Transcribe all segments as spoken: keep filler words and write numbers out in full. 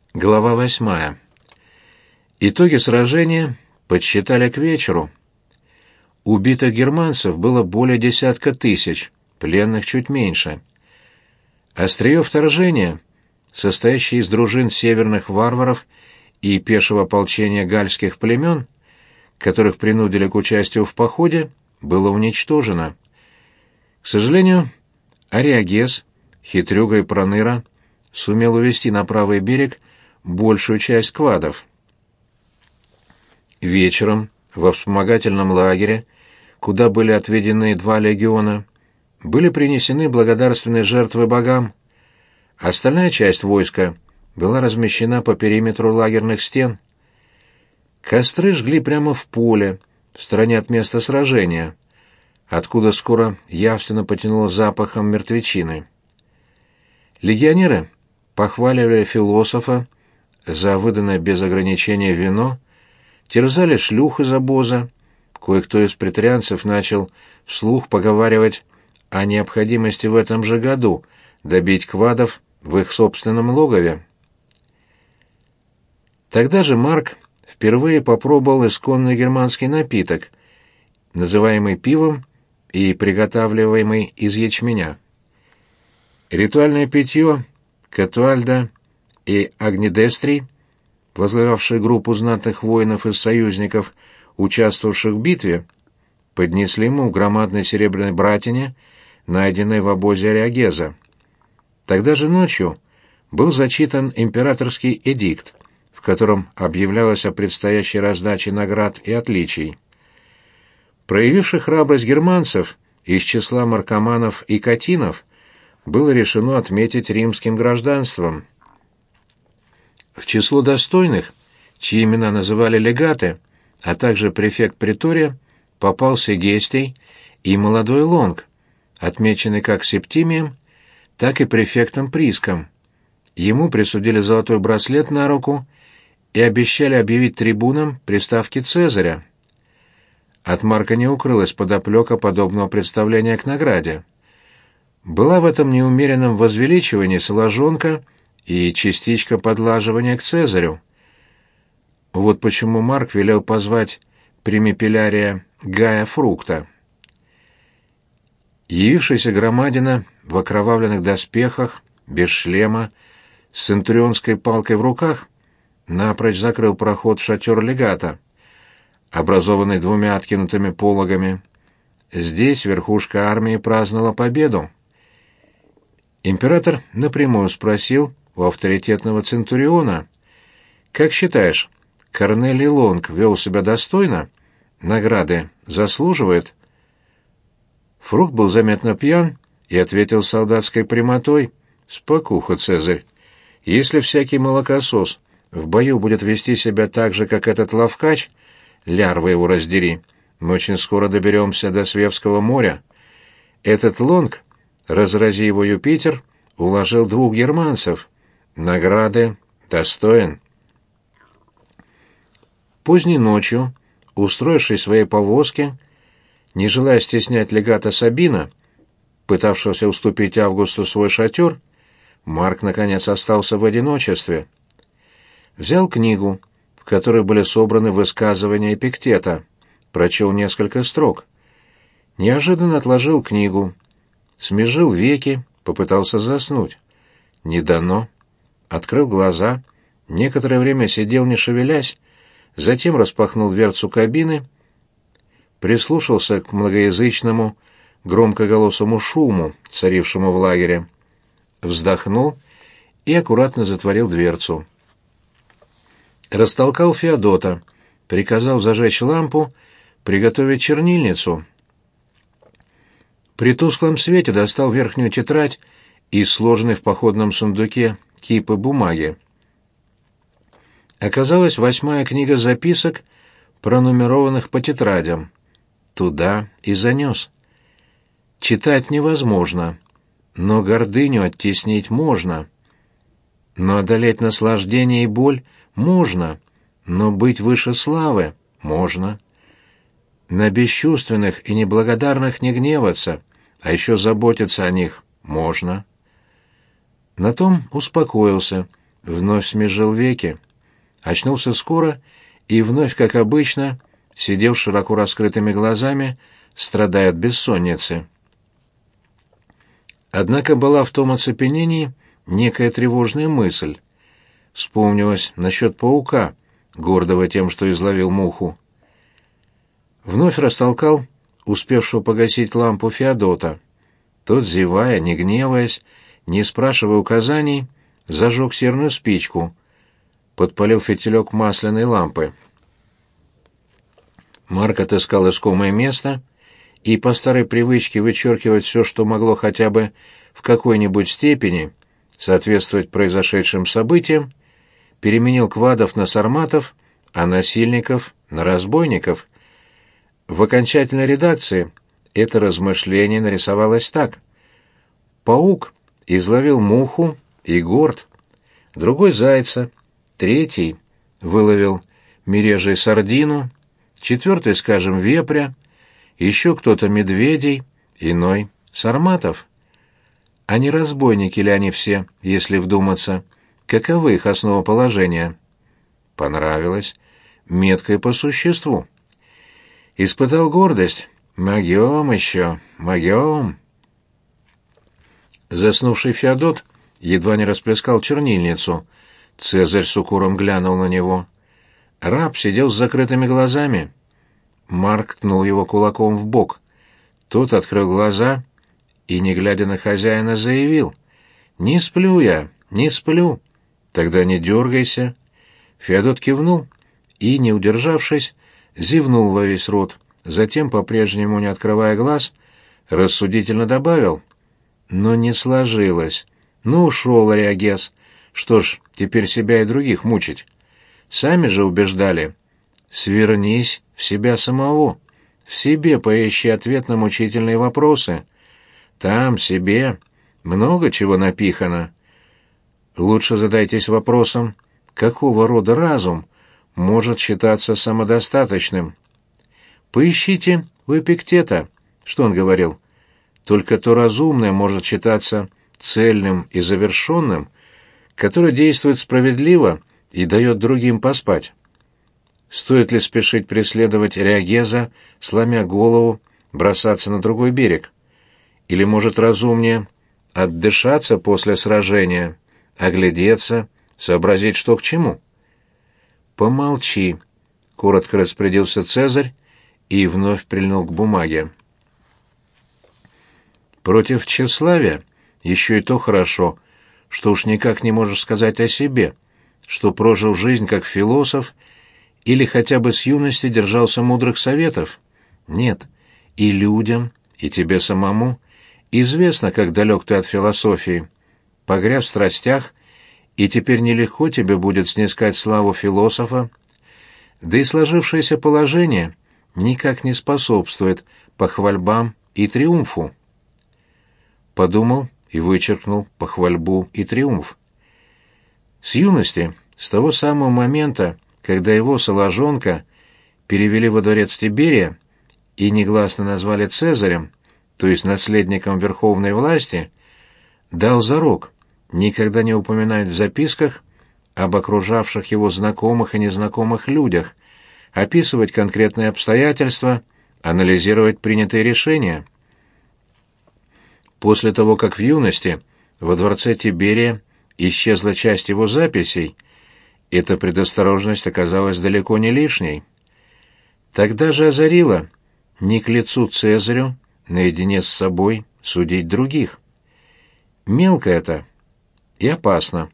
Глава восьмая. Итоги сражения подсчитали к вечеру. Убитых германцев было более десятка тысяч, пленных чуть меньше. Острие вторжения, состоящее из дружин северных варваров и пешего ополчения гальских племен, которых принудили к участию в походе, было уничтожено. К сожалению, Ариагез, хитрюга и проныра, сумел увести на правый берег большую часть квадов. Вечером во вспомогательном лагере, куда были отведены два легиона, были принесены благодарственные жертвы богам. Остальная часть войска была размещена по периметру лагерных стен. Костры жгли прямо в поле, в стороне от места сражения, откуда скоро явственно потянуло запахом мертвечины. Легионеры похваливали философа за выданное без ограничения вино, терзали шлюх из обоза, кое-кто из претарианцев начал вслух поговаривать о необходимости в этом же году добить квадов в их собственном логове. Тогда же Марк впервые попробовал исконный германский напиток, называемый пивом и приготавливаемый из ячменя. Ритуальное питье Катуальда и Агнидестрий, возглавлявшие группу знатных воинов из союзников, участвовавших в битве, поднесли ему в громадной серебряной братине, найденной в обозе Ариагеза. Тогда же ночью был зачитан императорский эдикт, в котором объявлялось о предстоящей раздаче наград и отличий. Проявивших храбрость германцев из числа маркоманов и катинов было решено отметить римским гражданством. В число достойных, чьи имена называли легаты, а также префект притория, попал Сегестий и молодой Лонг, отмеченный как Септимием, так и префектом Приском. Ему присудили золотой браслет на руку и обещали объявить трибуном при ставке Цезаря. От Марка не укрылась подоплека подобного представления к награде. Была в этом неумеренном возвеличивании соложонка и частичка подлаживания к Цезарю. Вот почему Марк велел позвать примипелярия Гая Фрукта. Явившийся громадина в окровавленных доспехах, без шлема, с центурионской палкой в руках, напрочь закрыл проход в шатер легата, образованный двумя откинутыми пологами. Здесь верхушка армии праздновала победу. Император напрямую спросил у авторитетного центуриона: «Как считаешь, Корнелий Лонг вел себя достойно? Награды заслуживает?» Фрукт был заметно пьян и ответил солдатской прямотой: «Спокуха, Цезарь. Если всякий молокосос в бою будет вести себя так же, как этот лавкач, лярвы его раздери, мы очень скоро доберемся до Свевского моря. Этот Лонг, разрази его Юпитер, уложил двух германцев. Награды достоин». Поздней ночью, устроившись в своей повозке, не желая стеснять легата Сабина, пытавшегося уступить Августу свой шатер, Марк, наконец, остался в одиночестве. Взял книгу, в которой были собраны высказывания Эпиктета, прочел несколько строк. Неожиданно отложил книгу, смежил веки, попытался заснуть. Не дано. Открыл глаза, некоторое время сидел, не шевелясь, затем распахнул дверцу кабины, прислушался к многоязычному, громкоголосому шуму, царившему в лагере, вздохнул и аккуратно затворил дверцу. Растолкал Феодота, приказал зажечь лампу, приготовить чернильницу. При тусклом свете достал верхнюю тетрадь и сложенный в походном сундуке кипы бумаги. Оказалась восьмая книга записок, пронумерованных по тетрадям. Туда и занес. Читать невозможно, но гордыню оттеснить можно. Но одолеть наслаждение и боль можно, но быть выше славы можно. На бесчувственных и неблагодарных не гневаться, а еще заботиться о них можно. На том успокоился, вновь смежил веки. Очнулся скоро и вновь, как обычно, сидел с широко раскрытыми глазами, страдая от бессонницы. Однако была в том оцепенении некая тревожная мысль. Вспомнилось насчет паука, гордого тем, что изловил муху. Вновь растолкал успевшего погасить лампу Феодота. Тот, зевая, не гневаясь, не спрашивая указаний, зажег серную спичку, подпалил фитилек масляной лампы. Марк отыскал искомое место и, по старой привычке вычеркивать все, что могло хотя бы в какой-нибудь степени соответствовать произошедшим событиям, переменил квадов на сарматов, а насильников на разбойников. В окончательной редакции это размышление нарисовалось так. Паук изловил муху и горд, другой — зайца, третий выловил мережей сардину, четвертый, скажем, вепря, еще кто-то медведей, иной — сарматов. А не разбойники ли они все, если вдуматься? Каковы их основоположения? Понравилось. Метко и по существу. Испытал гордость. Могем еще, могем. Заснувший Феодот едва не расплескал чернильницу. Цезарь с укором глянул на него. Раб сидел с закрытыми глазами. Марк ткнул его кулаком в бок. Тот открыл глаза и, не глядя на хозяина, заявил: «Не сплю я, не сплю». «Тогда не дергайся». Феодот кивнул и, не удержавшись, зевнул во весь рот. Затем, по-прежнему не открывая глаз, рассудительно добавил: «Но не сложилось. Ну, ушел Ариагес. Что ж, теперь себя и других мучить. Сами же убеждали. Свернись в себя самого. В себе поищи ответ на мучительные вопросы. Там, себе, много чего напихано. Лучше задайтесь вопросом, какого рода разум может считаться самодостаточным. Поищите у Эпиктета, что он говорил. Только то разумное может считаться цельным и завершенным, которое действует справедливо и дает другим поспать. Стоит ли спешить преследовать Реагеза, сломя голову, бросаться на другой берег? Или, может, разумнее отдышаться после сражения, оглядеться, сообразить, что к чему? «Помолчи», — коротко распорядился Цезарь и вновь прильнул к бумаге. «Против тщеславия еще и то хорошо, что уж никак не можешь сказать о себе, что прожил жизнь как философ или хотя бы с юности держался мудрых советов. Нет, и людям, и тебе самому известно, как далек ты от философии, погряз в страстях, и теперь нелегко тебе будет снискать славу философа, да и сложившееся положение никак не способствует похвальбам и триумфу». Подумал и вычеркнул похвальбу и триумф. С юности, с того самого момента, когда его, Соложонка, перевели во дворец Тиберия и негласно назвали Цезарем, то есть наследником верховной власти, дал зарок никогда не упоминать в записках об окружавших его знакомых и незнакомых людях, описывать конкретные обстоятельства, анализировать принятые решения. После того, как в юности во дворце Тиберия исчезла часть его записей, эта предосторожность оказалась далеко не лишней. Тогда же озарило: не к лицу Цезарю наедине с собой судить других. Мелко это и опасно.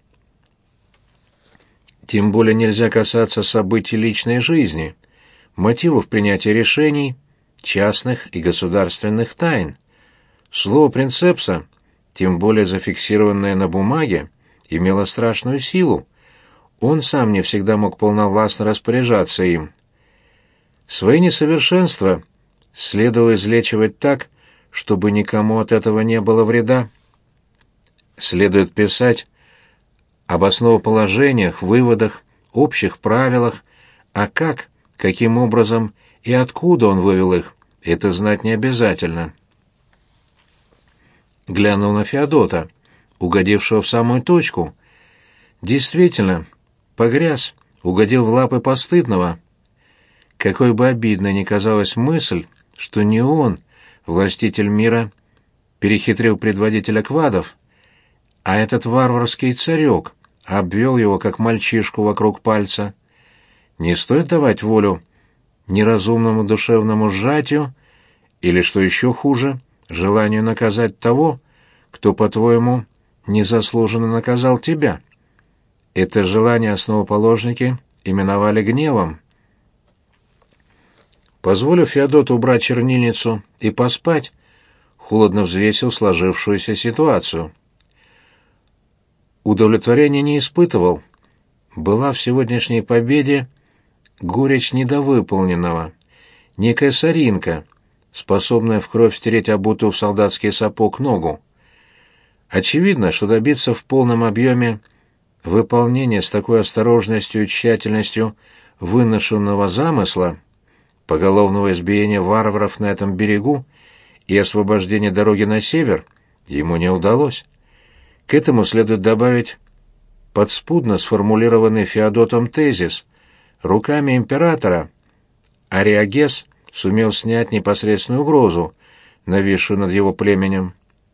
Тем более нельзя касаться событий личной жизни, мотивов принятия решений, частных и государственных тайн. Слово принцепса, тем более зафиксированное на бумаге, имело страшную силу. Он сам не всегда мог полновластно распоряжаться им. Свои несовершенства следовало излечивать так, чтобы никому от этого не было вреда. Следует писать об основоположениях, выводах, общих правилах, а как, каким образом и откуда он вывел их, это знать не обязательно. Глянул на Феодота, угодившего в самую точку. действительно погряз, угодил в лапы постыдного. Какой бы обидной ни казалась мысль, что не он, властитель мира, перехитрил предводителя квадов, а этот варварский царек обвел его, как мальчишку, вокруг пальца. Не стоит давать волю неразумному душевному сжатию или, что еще хуже, желанию наказать того, кто, по-твоему, незаслуженно наказал тебя. Это желание основоположники именовали гневом. Позволив Феодоту убрать чернильницу и поспать, холодно взвесил сложившуюся ситуацию. Удовлетворения не испытывал. Была в сегодняшней победе горечь недовыполненного, некая соринка, способная в кровь стереть обутую в солдатский сапог ногу. Очевидно, что добиться в полном объеме выполнения с такой осторожностью и тщательностью выношенного замысла, поголовного избиения варваров на этом берегу и освобождения дороги на север, ему не удалось. К этому следует добавить подспудно сформулированный Феодотом тезис: руками императора Ариагез сумел снять непосредственную угрозу, нависшую над его племенем.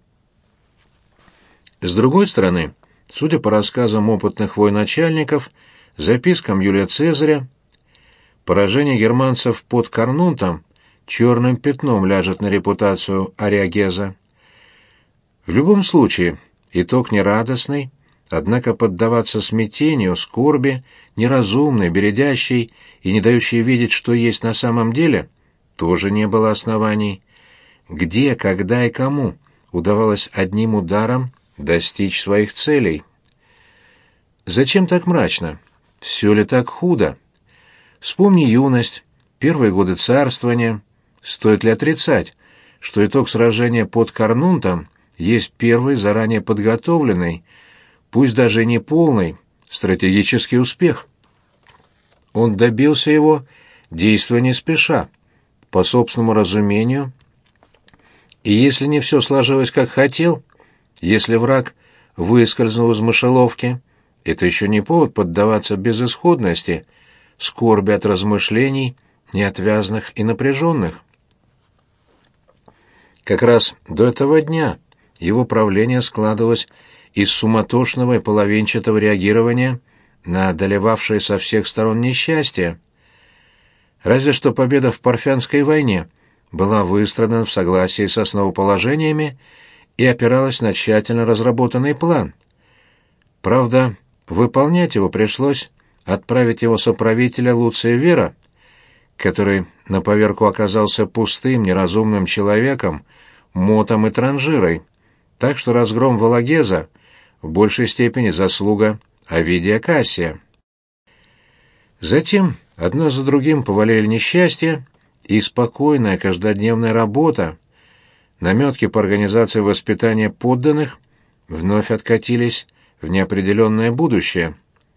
С другой стороны, судя по рассказам опытных военачальников, запискам Юлия Цезаря, поражение германцев под Карнунтом черным пятном ляжет на репутацию Ариагеза. В любом случае, итог нерадостный, однако поддаваться смятению, скорби, неразумной, бередящей и не дающей видеть, что есть на самом деле, тоже не было оснований. Где, когда и кому удавалось одним ударом достичь своих целей? Зачем так мрачно? Все ли так худо? Вспомни юность, первые годы царствования. Стоит ли отрицать, что итог сражения под Карнунтом есть первый заранее подготовленный, пусть даже не полный, стратегический успех? Он добился его, действуя не спеша, по собственному разумению, и если не все сложилось как хотел, если враг выскользнул из мышеловки, это еще не повод поддаваться безысходности, скорби от размышлений, неотвязных и напряженных. Как раз до этого дня его правление складывалось из суматошного и половинчатого реагирования на одолевавшие со всех сторон несчастья. Разве что победа в Парфянской войне была выстрадана в согласии с основоположениями и опиралась на тщательно разработанный план. Правда, выполнять его пришлось отправить его соправителя Луция Вера, который на поверку оказался пустым, неразумным человеком, мотом и транжирой, так что разгром Валагеза в большей степени заслуга Овидия Кассия. Затем одно за другим повалили несчастья, и спокойная каждодневная работа, наметки по организации воспитания подданных вновь откатились в неопределенное будущее.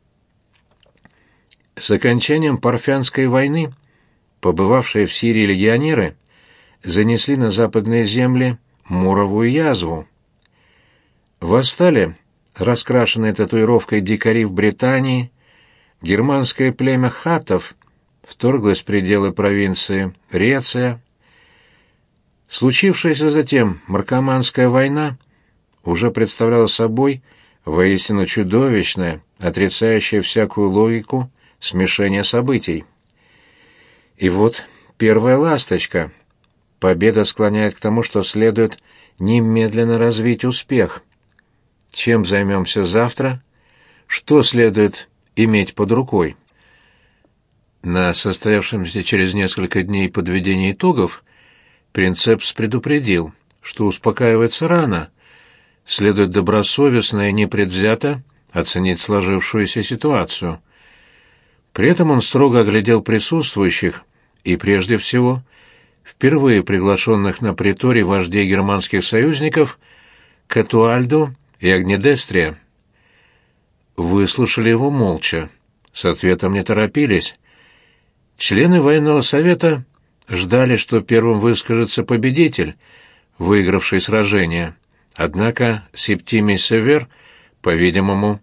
С окончанием Парфянской войны побывавшие в Сирии легионеры занесли на западные земли моровую язву. Восстали раскрашенные татуировкой дикари в Британии, германское племя хаттов вторглось в пределы провинции Реция. Случившаяся затем Маркоманская война уже представляла собой воистину чудовищное, отрицающее всякую логику смешение событий. И вот первая ласточка. Победа склоняет к тому, что следует немедленно развить успех. Чем займемся завтра? Что следует иметь под рукой? На состоявшемся через несколько дней подведении итогов Принцепс предупредил, что успокаиваться рано, следует добросовестно и непредвзято оценить сложившуюся ситуацию. При этом он строго оглядел присутствующих и, прежде всего, впервые приглашенных на приторий вождей германских союзников Катуальду и Агнедестрия. Выслушали его молча, с ответом не торопились. Члены военного совета ждали, что первым выскажется победитель, выигравший сражение. Однако Септимий Север, по-видимому,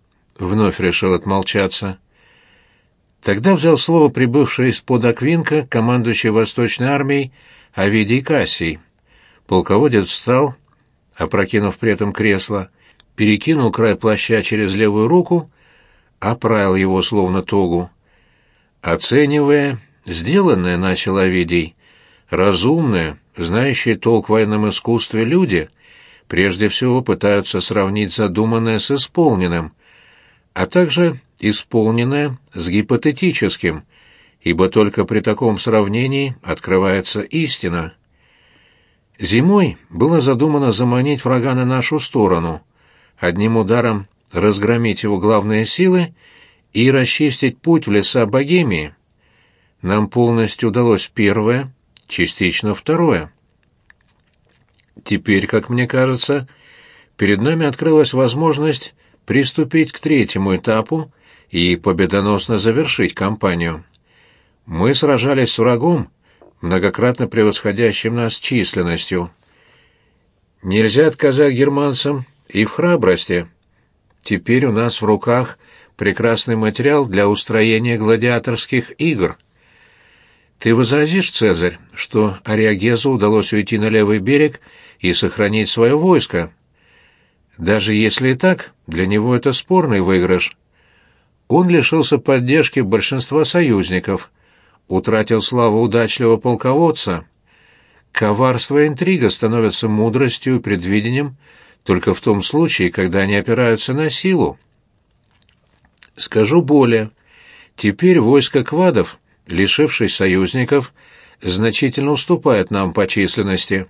вновь решил отмолчаться. Тогда взял слово прибывший из-под Аквинка командующий Восточной армией Овидий Кассий. Полководец встал, опрокинув при этом кресло, перекинул край плаща через левую руку, оправил его словно тогу. Оценивая сделанное, начал Овидий, разумные, знающие толк в военном искусстве люди прежде всего пытаются сравнить задуманное с исполненным, а также исполненное с гипотетическим, ибо только при таком сравнении открывается истина. Зимой было задумано заманить врага на нашу сторону, одним ударом разгромить его главные силы и расчистить путь в леса Богемии. Нам полностью удалось первое, частично второе. Теперь, как мне кажется, перед нами открылась возможность приступить к третьему этапу и победоносно завершить кампанию. Мы сражались с врагом, многократно превосходящим нас численностью. Нельзя отказать германцам и в храбрости. Теперь у нас в руках прекрасный материал для устроения гладиаторских игр. Ты возразишь, Цезарь, что Ариагезу удалось уйти на левый берег и сохранить свое войско? Даже если и так, для него это спорный выигрыш. Он лишился поддержки большинства союзников, утратил славу удачливого полководца. Коварство и интрига становятся мудростью и предвидением только в том случае, когда они опираются на силу. Скажу более. Теперь войско квадов, лишившись союзников, значительно уступает нам по численности.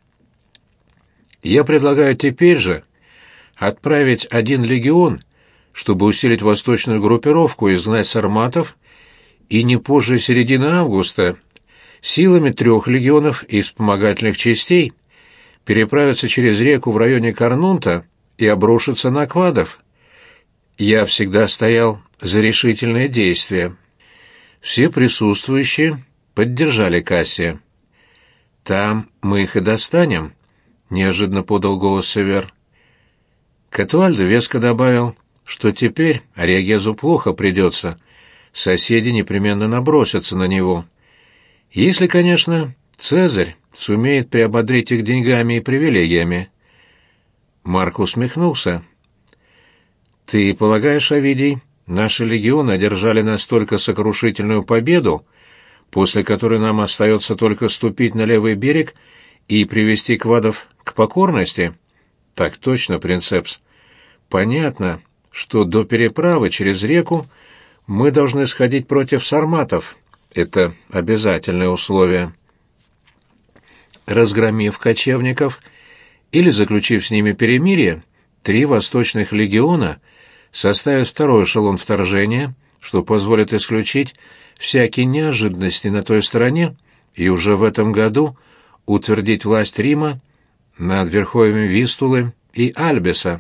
Я предлагаю теперь же отправить один легион, чтобы усилить восточную группировку и изгнать сарматов, и не позже середины августа силами трех легионов и вспомогательных частей переправиться через реку в районе Карнунта и обрушиться на квадов. Я всегда стоял за решительное действие. Все присутствующие поддержали Кассия. «Там мы их и достанем», — неожиданно подал голос Север. Катуальдо веско добавил, что теперь Ариагезу плохо придется, соседи непременно набросятся на него. Если, конечно, Цезарь сумеет приободрить их деньгами и привилегиями. Марк усмехнулся. «Ты полагаешь, Овидий, наши легионы одержали настолько сокрушительную победу, после которой нам остается только ступить на левый берег и привести квадов к покорности?» «Так точно, принцепс. Понятно, что до переправы через реку мы должны сходить против сарматов. Это обязательное условие. Разгромив кочевников или заключив с ними перемирие, три восточных легиона составят второй эшелон вторжения, что позволит исключить всякие неожиданности на той стороне и уже в этом году утвердить власть Рима над верховьями Вистулы и Альбиса.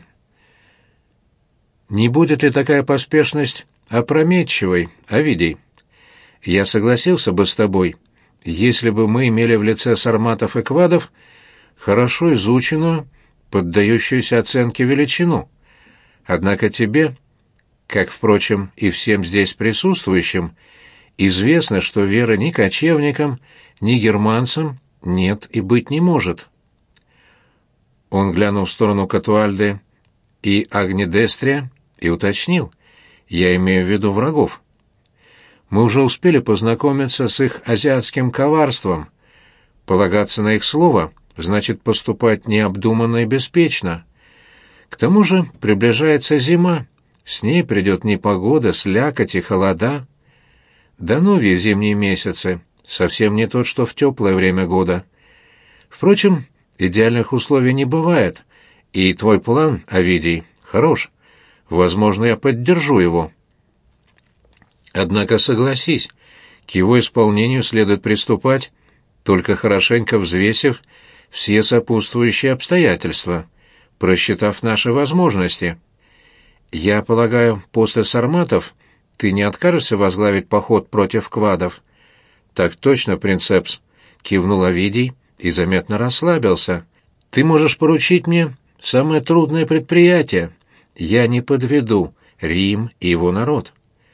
Не будет ли такая поспешность опрометчивой, Овидий? Я согласился бы с тобой, если бы мы имели в лице сарматов и квадов хорошо изученную, поддающуюся оценке величину. Однако тебе, как, впрочем, и всем здесь присутствующим, известно, что веры ни кочевникам, ни германцам нет и быть не может. Он глянул в сторону Катуальды и Агнедестрия и уточнил: «Я имею в виду врагов. Мы уже успели познакомиться с их азиатским коварством. Полагаться на их слово значит поступать необдуманно и беспечно. К тому же приближается зима, с ней придет непогода, слякоть и холода. Дановье в зимние месяцы совсем не тот, что в теплое время года. Впрочем, идеальных условий не бывает, и твой план, Овидий, хорош. Возможно, я поддержу его. Однако согласись, к его исполнению следует приступать, только хорошенько взвесив все сопутствующие обстоятельства, просчитав наши возможности. Я полагаю, после сарматов ты не откажешься возглавить поход против квадов?» «Так точно, принцепс», — кивнул Овидий и заметно расслабился. «Ты можешь поручить мне самое трудное предприятие. Я не подведу Рим и его народ.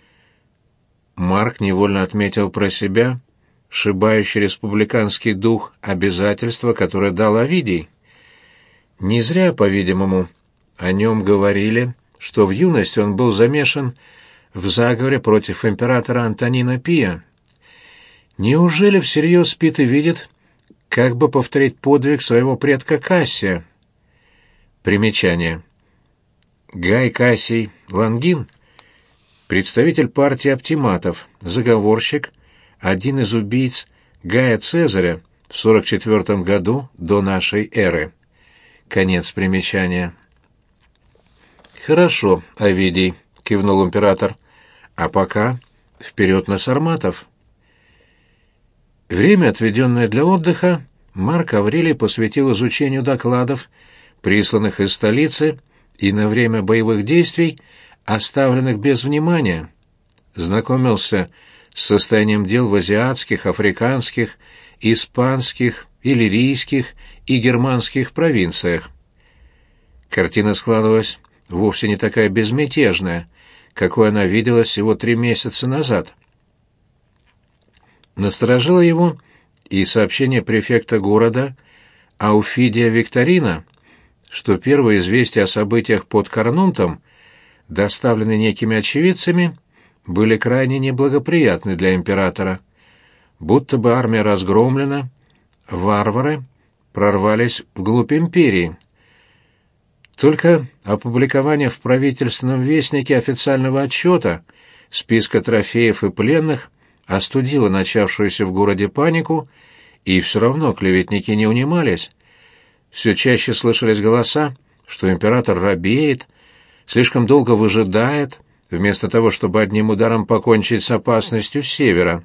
Марк невольно отметил про себя шибающий республиканский дух обязательства, которое дал Овидий. Не зря, по-видимому, о нем говорили, что в юности он был замешан в заговоре против императора Антонина Пия. Неужели всерьез спит и видит, как бы повторить подвиг своего предка Кассия? Примечание. Гай Кассий Лангин, представитель партии оптиматов, заговорщик, один из убийц Гая Цезаря в сорок четвёртом году до нашей эры. Конец примечания. «Хорошо, Овидий», — кивнул император, — «а пока вперед на сарматов». Время, отведенное для отдыха, Марк Аврелий посвятил изучению докладов, присланных из столицы и на время боевых действий, оставленных без внимания. Знакомился с состоянием дел в азиатских, африканских, испанских, иллирийских и германских провинциях. Картина складывалась вовсе не такая безмятежная, какой она виделась всего три месяца назад. Насторожило его и сообщение префекта города Ауфидия Викторина, что первые известия о событиях под Карнунтом, доставленные некими очевидцами, были крайне неблагоприятны для императора. Будто бы армия разгромлена, варвары прорвались вглубь империи. Только опубликование в правительственном вестнике официального отчета, списка трофеев и пленных остудило начавшуюся в городе панику, и все равно клеветники не унимались. Все чаще слышались голоса, что император робеет, слишком долго выжидает, вместо того, чтобы одним ударом покончить с опасностью с севера.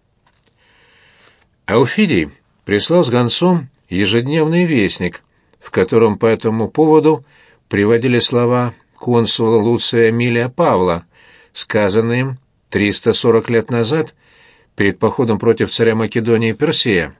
Ауфидий прислал с гонцом ежедневный вестник, в котором по этому поводу приводили слова консула Луция Эмилия Павла, сказанные им триста сорок лет назад перед походом против царя Македонии Персея.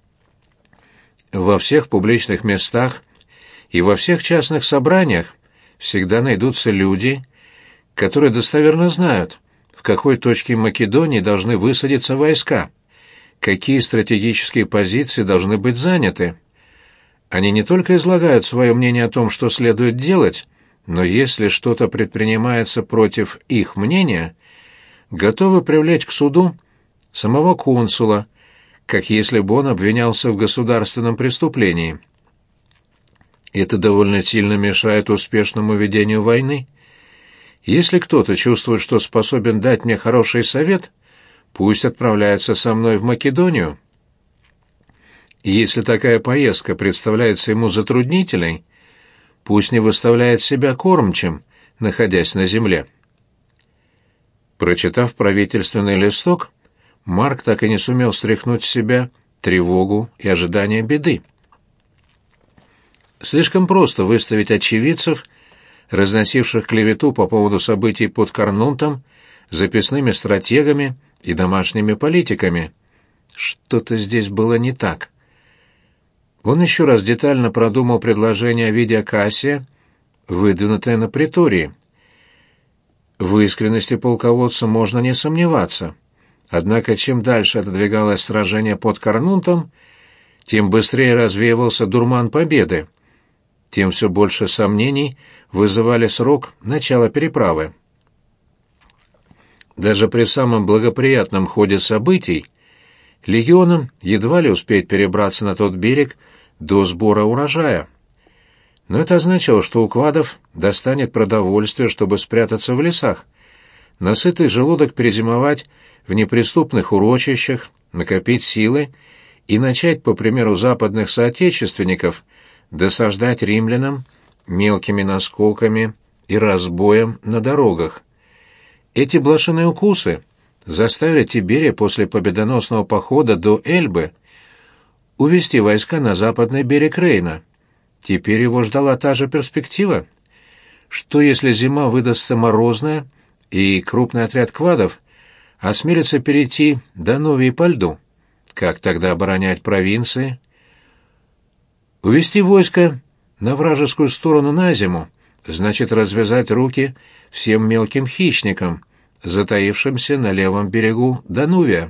Во всех публичных местах и во всех частных собраниях всегда найдутся люди, которые достоверно знают, в какой точке Македонии должны высадиться войска, какие стратегические позиции должны быть заняты. Они не только излагают свое мнение о том, что следует делать, но если что-то предпринимается против их мнения, готовы привлечь к суду самого консула, как если бы он обвинялся в государственном преступлении. Это довольно сильно мешает успешному ведению войны. Если кто-то чувствует, что способен дать мне хороший совет, пусть отправляется со мной в Македонию. Если такая поездка представляется ему затруднительной, пусть не выставляет себя кормчим, находясь на земле. Прочитав правительственный листок, Марк так и не сумел стряхнуть с себя тревогу и ожидание беды. Слишком просто выставить очевидцев, разносивших клевету по поводу событий под Карнунтом, записными стратегами и домашними политиками. Что-то здесь было не так. Он еще раз детально продумал предложение Овидия Кассия, выдвинутое на притории. В искренности полководца можно не сомневаться. Однако чем дальше отодвигалось сражение под Карнунтом, тем быстрее развеивался дурман победы, тем все больше сомнений вызывали срок начала переправы. Даже при самом благоприятном ходе событий легионам едва ли успеть перебраться на тот берег до сбора урожая. Но это означало, что у квадов достанет продовольствие, чтобы спрятаться в лесах, на сытый желудок перезимовать в неприступных урочищах, накопить силы и начать, по примеру западных соотечественников, досаждать римлянам мелкими наскоками и разбоем на дорогах. Эти блошиные укусы заставили Тиберия после победоносного похода до Эльбы увести войска на западный берег Рейна. Теперь его ждала та же перспектива. Что если зима выдастся морозная, и крупный отряд квадов осмелится перейти до Новии по льду? Как тогда оборонять провинции? Увести войско на вражескую сторону на зиму значит развязать руки всем мелким хищникам, затаившимся на левом берегу Данувия.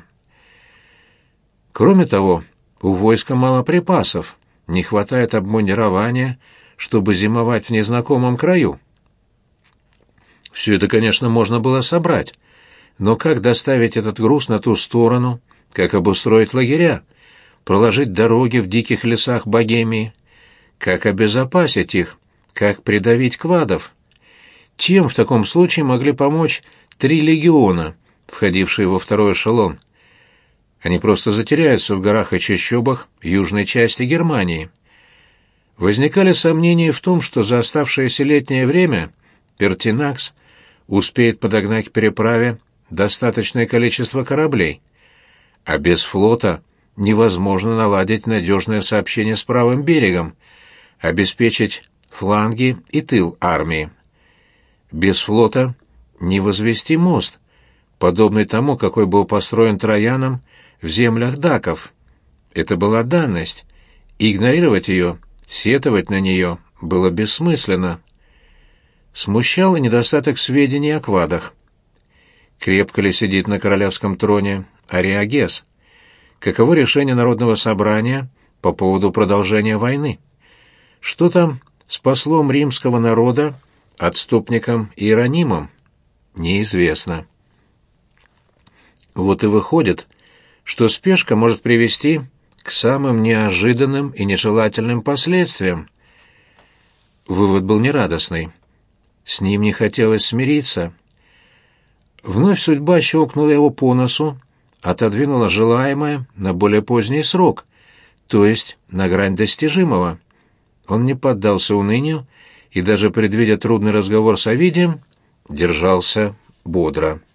Кроме того, у войска мало припасов, не хватает обмундирования, чтобы зимовать в незнакомом краю. Все это, конечно, можно было собрать, но как доставить этот груз на ту сторону, как обустроить лагеря, проложить дороги в диких лесах Богемии, как обезопасить их, как придавить квадов? Чем в таком случае могли помочь три легиона, входившие во второй эшелон? Они просто затеряются в горах и чащобах южной части Германии. Возникали сомнения в том, что за оставшееся летнее время Пертинакс успеет подогнать к переправе достаточное количество кораблей, а без флота невозможно наладить надежное сообщение с правым берегом, обеспечить фланги и тыл армии. Без флота не возвести мост, подобный тому, какой был построен Трояном в землях даков. Это была данность, и игнорировать ее, сетовать на нее было бессмысленно. Смущал и недостаток сведений о квадах. Крепко ли сидит на королевском троне Ариагес? Каково решение Народного собрания по поводу продолжения войны? Что там с послом римского народа, отступником Иеронимом? Неизвестно. Вот и выходит, что спешка может привести к самым неожиданным и нежелательным последствиям. Вывод был нерадостный. С ним не хотелось смириться. Вновь судьба щелкнула его по носу, отодвинула желаемое на более поздний срок, то есть на грань достижимого. Он не поддался унынию и, даже предвидя трудный разговор с Овидием, держался бодро.